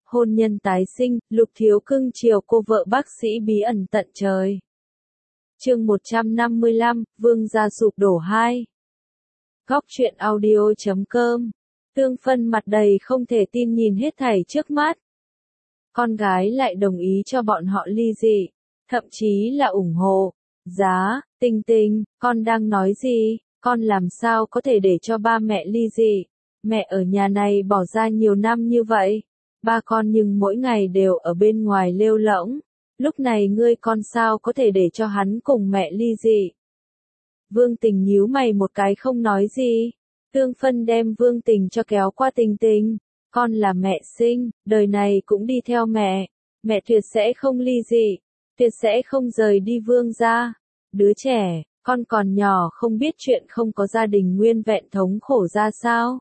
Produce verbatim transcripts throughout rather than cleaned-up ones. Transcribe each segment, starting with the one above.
hôn nhân tái sinh, Lục Thiếu cưng chiều cô vợ bác sĩ bí ẩn tận trời. Chương một trăm năm mươi lăm, Vương gia sụp đổ hai. Góc truyện audio chấm com. Tương Phân mặt đầy không thể tin nhìn hết thảy trước mắt. Con gái lại đồng ý cho bọn họ ly dị, thậm chí là ủng hộ. Giá, Tình Tình, con đang nói gì? Con làm sao có thể để cho ba mẹ ly dị? Mẹ ở nhà này bỏ ra nhiều năm như vậy. Ba con nhưng mỗi ngày đều ở bên ngoài lêu lổng. Lúc này ngươi con sao có thể để cho hắn cùng mẹ ly dị? Vương Tình nhíu mày một cái không nói gì. Tương Phân đem Vương Tình cho kéo qua Tình Tình. Con là mẹ sinh, đời này cũng đi theo mẹ. Mẹ tuyệt sẽ không ly dị, tuyệt sẽ không rời đi Vương gia. Đứa trẻ, con còn nhỏ không biết chuyện không có gia đình nguyên vẹn thống khổ ra sao.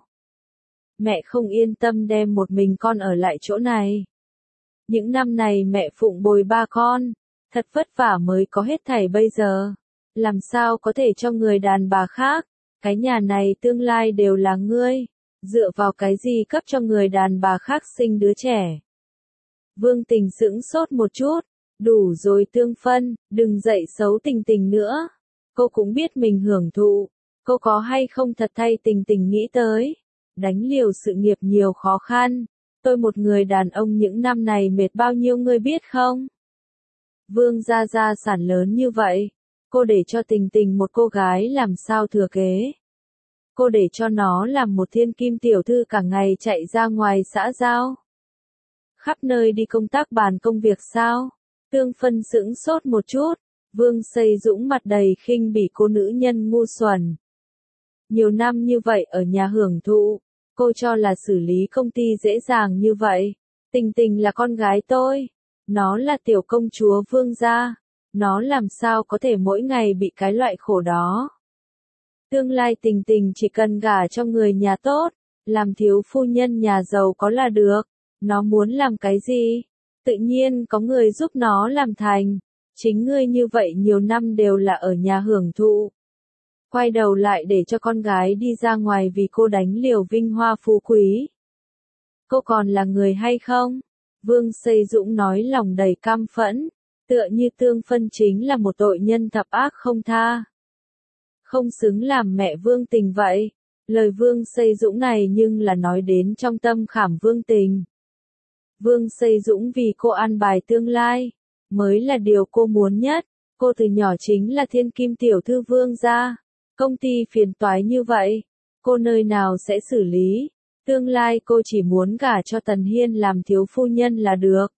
Mẹ không yên tâm đem một mình con ở lại chỗ này. Những năm này mẹ phụng bồi ba con, thật vất vả mới có hết thảy bây giờ. Làm sao có thể cho người đàn bà khác, cái nhà này tương lai đều là ngươi, dựa vào cái gì cấp cho người đàn bà khác sinh đứa trẻ. Vương Tình sững sốt một chút, đủ rồi Tương Phân, đừng dậy xấu Tình Tình nữa. Cô cũng biết mình hưởng thụ, cô có hay không thật thay Tình Tình nghĩ tới. Đánh liều sự nghiệp nhiều khó khăn, tôi một người đàn ông những năm này mệt bao nhiêu ngươi biết không? Vương gia gia sản lớn như vậy, cô để cho Tình Tình một cô gái làm sao thừa kế? Cô để cho nó làm một thiên kim tiểu thư cả ngày chạy ra ngoài xã giao, khắp nơi đi công tác bàn công việc sao? Tương Phân sững sốt một chút, Vương Xây Dũng mặt đầy khinh bỉ cô nữ nhân ngu xuẩn. Nhiều năm như vậy ở nhà hưởng thụ, cô cho là xử lý công ty dễ dàng như vậy. Tình Tình là con gái tôi, nó là tiểu công chúa Vương gia, nó làm sao có thể mỗi ngày bị cái loại khổ đó. Tương lai Tình Tình chỉ cần gả cho người nhà tốt, làm thiếu phu nhân nhà giàu có là được. Nó muốn làm cái gì? Tự nhiên có người giúp nó làm thành. Chính ngươi như vậy nhiều năm đều là ở nhà hưởng thụ. Quay đầu lại để cho con gái đi ra ngoài vì cô đánh liều vinh hoa phú quý. Cô còn là người hay không? Vương Xây Dũng nói lòng đầy căm phẫn, tựa như Tương Phân chính là một tội nhân thập ác không tha. Không xứng làm mẹ Vương Tình vậy. Lời Vương Xây Dũng này nhưng là nói đến trong tâm khảm Vương Tình. Vương Xây Dũng vì cô an bài tương lai, mới là điều cô muốn nhất. Cô từ nhỏ chính là thiên kim tiểu thư Vương gia. Công ty phiền toái như vậy, cô nơi nào sẽ xử lý? Tương lai cô chỉ muốn gả cho Tần Hiên làm thiếu phu nhân là được.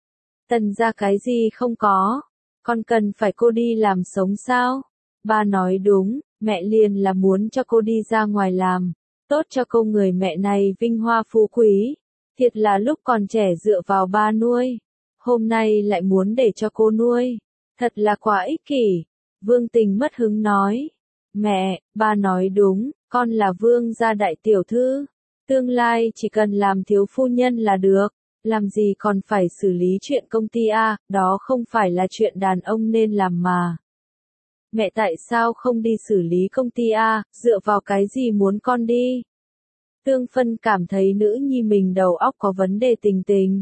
Tần gia cái gì không có, còn cần phải cô đi làm sống sao? Ba nói đúng, mẹ liền là muốn cho cô đi ra ngoài làm, tốt cho cô người mẹ này vinh hoa phú quý. Thiệt là lúc còn trẻ dựa vào ba nuôi, hôm nay lại muốn để cho cô nuôi. Thật là quá ích kỷ. Vương Tình mất hứng nói. Mẹ, ba nói đúng, con là Vương gia đại tiểu thư. Tương lai chỉ cần làm thiếu phu nhân là được, làm gì còn phải xử lý chuyện công ty a, đó không phải là chuyện đàn ông nên làm mà. Mẹ tại sao không đi xử lý công ty a, dựa vào cái gì muốn con đi? Tương Phân cảm thấy nữ nhi mình đầu óc có vấn đề. Tình Tình.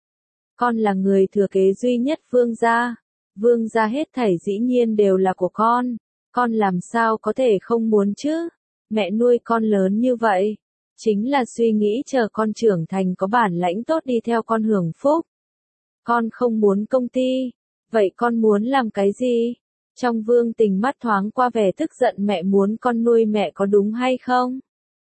Con là người thừa kế duy nhất Vương gia. Vương gia hết thảy dĩ nhiên đều là của con. Con làm sao có thể không muốn chứ? Mẹ nuôi con lớn như vậy, chính là suy nghĩ chờ con trưởng thành có bản lãnh tốt đi theo con hưởng phúc. Con không muốn công ty, vậy con muốn làm cái gì? Trong Vương Tình mắt thoáng qua vẻ tức giận. Mẹ muốn con nuôi mẹ có đúng hay không?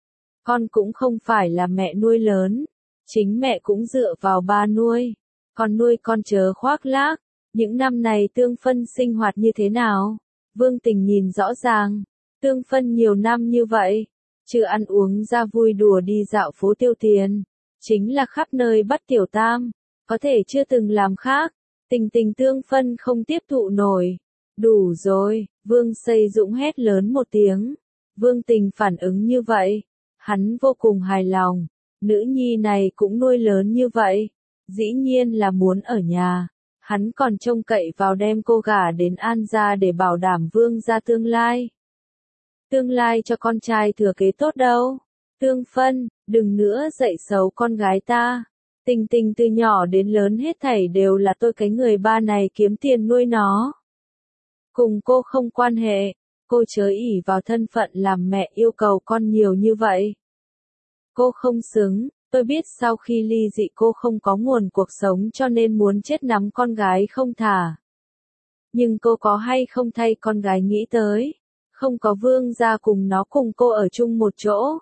Con cũng không phải là mẹ nuôi lớn, chính mẹ cũng dựa vào ba nuôi. Con nuôi con chớ khoác lác. Những năm này Tương Phân sinh hoạt như thế nào? Vương Tình nhìn rõ ràng. Tương Phân nhiều năm như vậy, trừ ăn uống ra vui đùa đi dạo phố tiêu tiền, chính là khắp nơi bắt tiểu tam, có thể chưa từng làm khác. Tình Tình Tương Phân không tiếp thụ nổi. Đủ rồi, Vương Xây Dũng hét lớn một tiếng. Vương Tình phản ứng như vậy, hắn vô cùng hài lòng. Nữ nhi này cũng nuôi lớn như vậy, dĩ nhiên là muốn ở nhà. Hắn còn trông cậy vào đem cô gả đến An gia để bảo đảm Vương gia tương lai. Tương lai cho con trai thừa kế tốt đâu. Tương Phân, đừng nữa dạy xấu con gái ta. Tình tình từ nhỏ đến lớn hết thảy đều là tôi cái người ba này kiếm tiền nuôi nó. Cùng cô không quan hệ, cô chớ ỷ vào thân phận làm mẹ yêu cầu con nhiều như vậy. Cô không xứng, tôi biết sau khi ly dị cô không có nguồn cuộc sống cho nên muốn chết nắm con gái không thả. Nhưng cô có hay không thay con gái nghĩ tới, không có Vương gia cùng nó cùng cô ở chung một chỗ.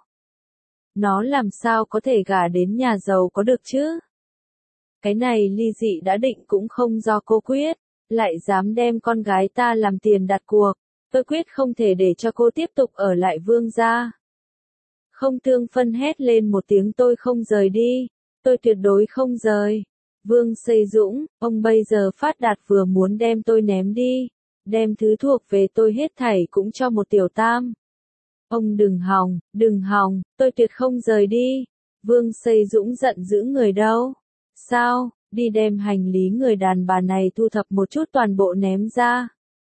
Nó làm sao có thể gả đến nhà giàu có được chứ? Cái này ly dị đã định cũng không do cô quyết, lại dám đem con gái ta làm tiền đặt cuộc, tôi quyết không thể để cho cô tiếp tục ở lại Vương gia. Không Tương Phân hét lên một tiếng tôi không rời đi, tôi tuyệt đối không rời. Vương Xây Dũng, ông bây giờ phát đạt vừa muốn đem tôi ném đi, đem thứ thuộc về tôi hết thảy cũng cho một tiểu tam. Ông đừng hòng, đừng hòng, tôi tuyệt không rời đi. Vương Xây Dũng giận dữ người đâu. Sao, đi đem hành lý người đàn bà này thu thập một chút toàn bộ ném ra.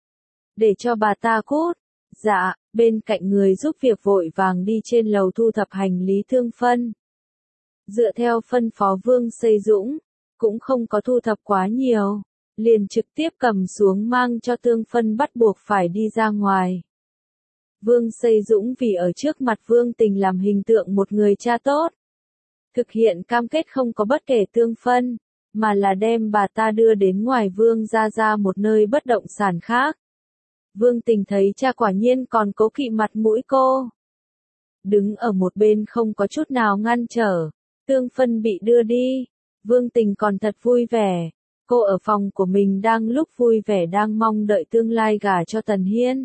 Để cho bà ta cút. Dạ, bên cạnh người giúp việc vội vàng đi trên lầu thu thập hành lý Thương Phân. Dựa theo phân phó Vương Xây Dũng, cũng không có thu thập quá nhiều, liền trực tiếp cầm xuống mang cho Thương Phân bắt buộc phải đi ra ngoài. Vương Xây Dũng vì ở trước mặt Vương Tình làm hình tượng một người cha tốt. Thực hiện cam kết không có bất kể Thương Phân, mà là đem bà ta đưa đến ngoài Vương gia ra một nơi bất động sản khác. Vương Tình thấy cha quả nhiên còn cố kỵ mặt mũi cô. Đứng ở một bên không có chút nào ngăn trở, Thương Phân bị đưa đi. Vương Tình còn thật vui vẻ, cô ở phòng của mình đang lúc vui vẻ đang mong đợi tương lai gả cho Tần Hiên.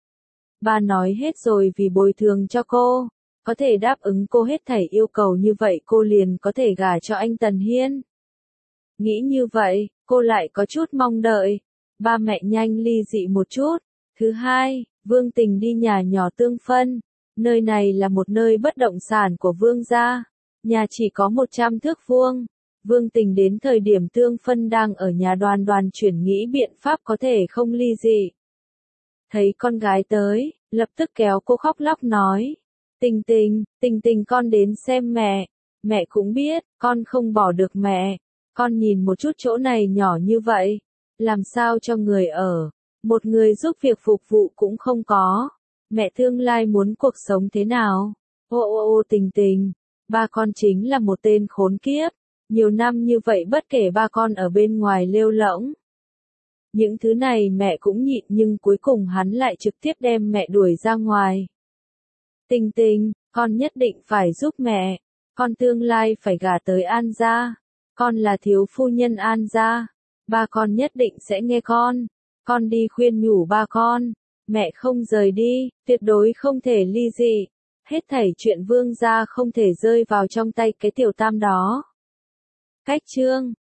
Ba nói hết rồi vì bồi thường cho cô, có thể đáp ứng cô hết thảy yêu cầu như vậy cô liền có thể gả cho anh Tần Hiên. Nghĩ như vậy, cô lại có chút mong đợi, ba mẹ nhanh ly dị một chút. Thứ hai, Vương Tình đi nhà nhỏ Tương Phân, nơi này là một nơi bất động sản của Vương gia, nhà chỉ có một trăm thước vuông. Vương Tình đến thời điểm Tương Phân đang ở nhà Đoàn Đoàn chuyển nghĩ biện pháp có thể không ly dị. Thấy con gái tới, lập tức kéo cô khóc lóc nói, Tình Tình, Tình Tình con đến xem mẹ, mẹ cũng biết, con không bỏ được mẹ, con nhìn một chút chỗ này nhỏ như vậy, làm sao cho người ở, một người giúp việc phục vụ cũng không có, mẹ tương lai muốn cuộc sống thế nào? Ô ô ô Tình Tình, ba con chính là một tên khốn kiếp, nhiều năm như vậy bất kể ba con ở bên ngoài lêu lổng. Những thứ này mẹ cũng nhịn nhưng cuối cùng hắn lại trực tiếp đem mẹ đuổi ra ngoài. Tình Tình, con nhất định phải giúp mẹ, con tương lai phải gả tới An gia, con là thiếu phu nhân An gia, ba con nhất định sẽ nghe con, con đi khuyên nhủ ba con, mẹ không rời đi, tuyệt đối không thể ly dị, hết thảy chuyện Vương gia không thể rơi vào trong tay cái tiểu tam đó. Cách chương